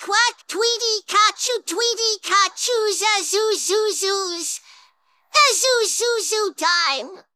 quack, tweety, ca, choose, zoo, zoo, zoos. Zoo, zoo, zoo time.